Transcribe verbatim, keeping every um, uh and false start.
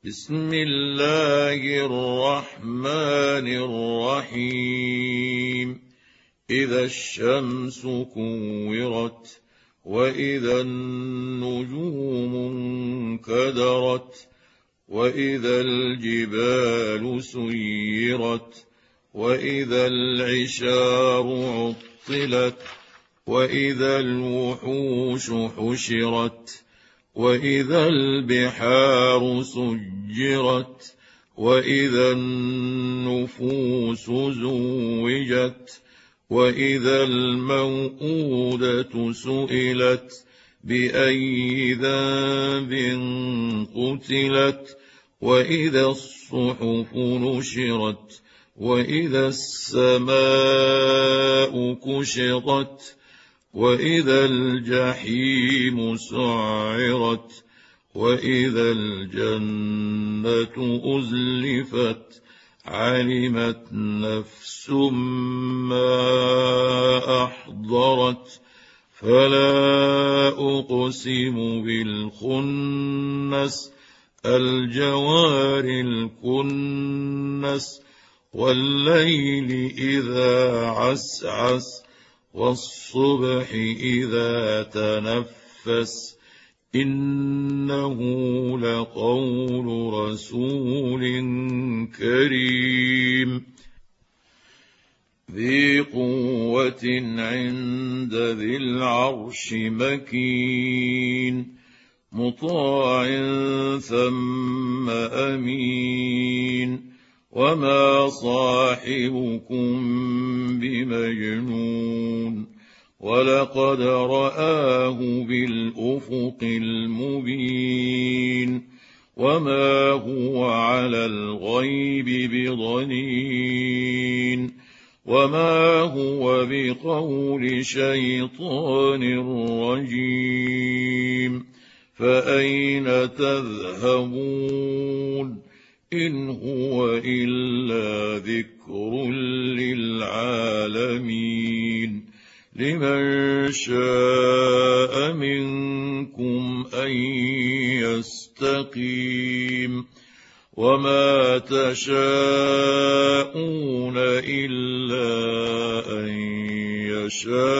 بسم الله الرحمن الرحيم إذا الشمس كورت وإذا النجوم انكدرت وإذا الجبال سيرت وإذا العشار عطلت وإذا الوحوش حشرت وإذا البحار سجرت وإذا النفوس زوجت وإذا الموءودة سئلت بأي ذنب قتلت وإذا الصحف نشرت وإذا السماء كشطت وإذا الجحيم سعرت وإذا الجنة أزلفت علمت نفس ما أحضرت فلا أقسم بالخنس الجوار الكنس والليل إذا عسعس والصبح إذا تنفس إنه لقول رسول كريم ذي قوة عند ذي العرش مكين مطاع ثم أمين وما صاحبكم بمجنون ولقد رآه بالأفق المبين وما هو على الغيب بضنين وما هو بقول شيطان رجيم فأين تذهبون إن هو إلا ذكر للعالمين لمن شاء منكم أن يستقيم وما تشاءون إلا أن يشاء